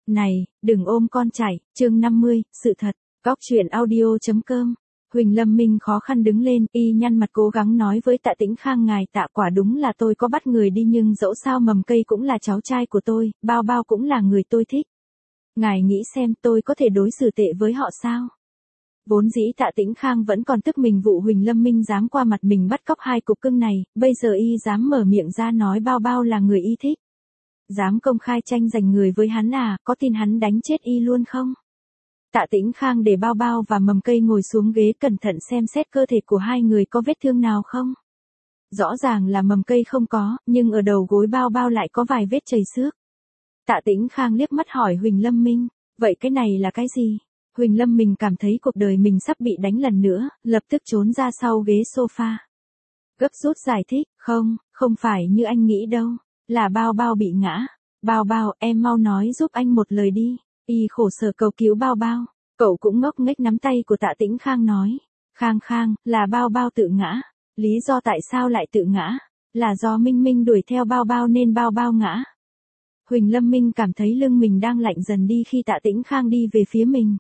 Này, đừng ôm con chạy, chương 50, sự thật, góc truyện audio.com. Huỳnh Lâm Minh khó khăn đứng lên, y nhăn mặt cố gắng nói với Tạ Tĩnh Khang, ngài Tạ, quả đúng là tôi có bắt người đi, nhưng dẫu sao Mầm Cây cũng là cháu trai của tôi, Bao Bao cũng là người tôi thích. Ngài nghĩ xem tôi có thể đối xử tệ với họ sao? Vốn dĩ Tạ Tĩnh Khang vẫn còn tức mình vụ Huỳnh Lâm Minh dám qua mặt mình bắt cóc hai cục cưng này, bây giờ y dám mở miệng ra nói Bao Bao là người y thích. Dám công khai tranh giành người với hắn à, có tin hắn đánh chết y luôn không? Tạ Tĩnh Khang để Bao Bao và Mầm Cây ngồi xuống ghế, cẩn thận xem xét cơ thể của hai người có vết thương nào không. Rõ ràng là Mầm Cây không có, nhưng ở đầu gối Bao Bao lại có vài vết chảy xước. Tạ Tĩnh Khang liếc mắt hỏi Huỳnh Lâm Minh, vậy cái này là cái gì? Huỳnh Lâm Minh cảm thấy cuộc đời mình sắp bị đánh lần nữa, lập tức trốn ra sau ghế sofa. Gấp rút giải thích, không phải như anh nghĩ đâu, là Bao Bao bị ngã. Bao Bao, em mau nói giúp anh một lời đi. Y khổ sở cầu cứu Bao Bao, cậu cũng ngốc nghếch nắm tay của Tạ Tĩnh Khang nói, Khang, là Bao Bao tự ngã. Lý do tại sao lại tự ngã? Là do Minh Minh đuổi theo Bao Bao nên Bao Bao ngã. Huỳnh Lâm Minh cảm thấy lưng mình đang lạnh dần đi khi Tạ Tĩnh Khang đi về phía mình.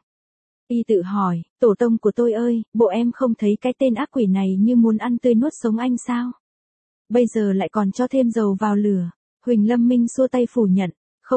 Y tự hỏi, tổ tông của tôi ơi, bộ em không thấy cái tên ác quỷ này như muốn ăn tươi nuốt sống anh sao? Bây giờ lại còn cho thêm dầu vào lửa. Huỳnh Lâm Minh xua tay phủ nhận,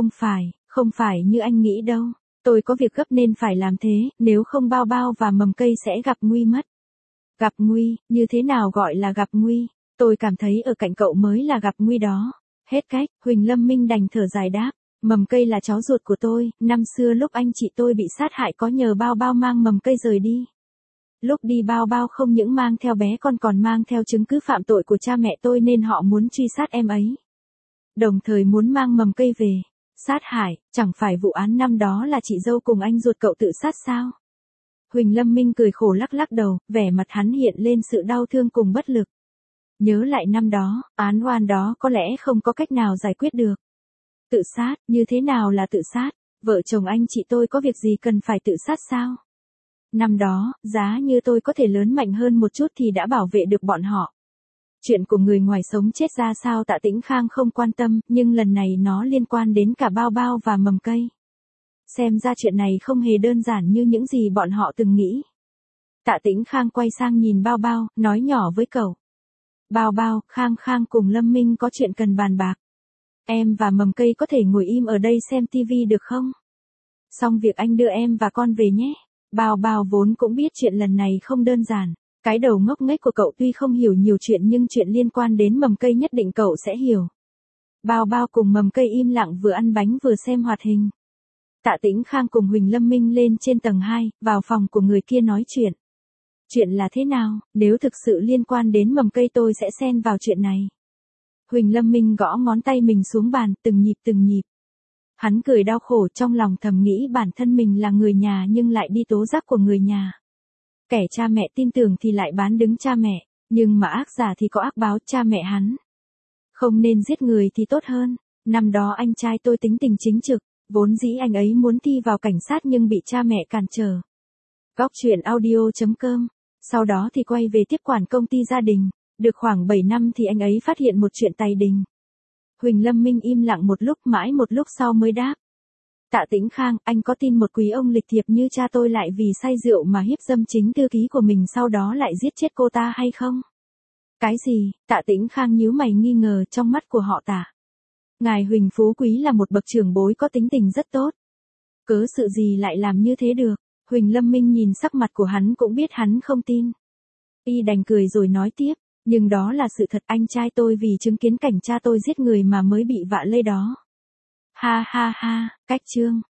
không phải như anh nghĩ đâu. Tôi có việc gấp nên phải làm thế, nếu không Bao Bao và Mầm Cây sẽ gặp nguy mất. Gặp nguy, như thế nào gọi là gặp nguy? Tôi cảm thấy ở cạnh cậu mới là gặp nguy đó. Hết cách, Huỳnh Lâm Minh đành thở dài đáp. Mầm Cây là cháu ruột của tôi, năm xưa lúc anh chị tôi bị sát hại có nhờ Bao Bao mang Mầm Cây rời đi. Lúc đi Bao Bao không những mang theo bé con còn mang theo chứng cứ phạm tội của cha mẹ tôi nên họ muốn truy sát em ấy. Đồng thời muốn mang Mầm Cây về. Sát hại, chẳng phải vụ án năm đó là chị dâu cùng anh ruột cậu tự sát sao? Huỳnh Lâm Minh cười khổ lắc đầu, vẻ mặt hắn hiện lên sự đau thương cùng bất lực. Nhớ lại năm đó, án oan đó có lẽ không có cách nào giải quyết được. Tự sát, như thế nào là tự sát? Vợ chồng anh chị tôi có việc gì cần phải tự sát sao? Năm đó, giá như tôi có thể lớn mạnh hơn một chút thì đã bảo vệ được bọn họ. Chuyện của người ngoài sống chết ra sao Tạ Tĩnh Khang không quan tâm, nhưng lần này nó liên quan đến cả Bao Bao và Mầm Cây. Xem ra chuyện này không hề đơn giản như những gì bọn họ từng nghĩ. Tạ Tĩnh Khang quay sang nhìn Bao Bao, nói nhỏ với cậu. Bao Bao, Khang cùng Lâm Minh có chuyện cần bàn bạc. Em và Mầm Cây có thể ngồi im ở đây xem tivi được không? Xong việc anh đưa em và con về nhé. Bao Bao vốn cũng biết chuyện lần này không đơn giản. Cái đầu ngốc nghếch của cậu tuy không hiểu nhiều chuyện nhưng chuyện liên quan đến Mầm Cây nhất định cậu sẽ hiểu. Bao Bao cùng Mầm Cây im lặng vừa ăn bánh vừa xem hoạt hình. Tạ Tĩnh Khang cùng Huỳnh Lâm Minh lên trên tầng 2, vào phòng của người kia nói chuyện. Chuyện là thế nào, nếu thực sự liên quan đến Mầm Cây tôi sẽ xen vào chuyện này. Huỳnh Lâm Minh gõ ngón tay mình xuống bàn, từng nhịp. Hắn cười đau khổ, trong lòng thầm nghĩ bản thân mình là người nhà nhưng lại đi tố giác của người nhà. Kẻ cha mẹ tin tưởng thì lại bán đứng cha mẹ, nhưng mà ác giả thì có ác báo, cha mẹ hắn. Không nên giết người thì tốt hơn. Năm đó anh trai tôi tính tình chính trực, vốn dĩ anh ấy muốn thi vào cảnh sát nhưng bị cha mẹ cản trở. Góc truyện audio.com. Sau đó thì quay về tiếp quản công ty gia đình. Được khoảng 7 năm thì anh ấy phát hiện một chuyện tày đình. Huỳnh Lâm Minh im lặng một lúc, mãi một lúc sau mới đáp. Tạ Tĩnh Khang, anh có tin một quý ông lịch thiệp như cha tôi lại vì say rượu mà hiếp dâm chính thư ký của mình sau đó lại giết chết cô ta hay không? Cái gì? Tạ Tĩnh Khang nhíu mày nghi ngờ, trong mắt của họ Tạ. Ngài Huỳnh Phú Quý là một bậc trưởng bối có tính tình rất tốt. Cớ sự gì lại làm như thế được? Huỳnh Lâm Minh nhìn sắc mặt của hắn cũng biết hắn không tin. Y đành cười rồi nói tiếp, nhưng đó là sự thật, anh trai tôi vì chứng kiến cảnh cha tôi giết người mà mới bị vạ lây đó. Ha, cách chương.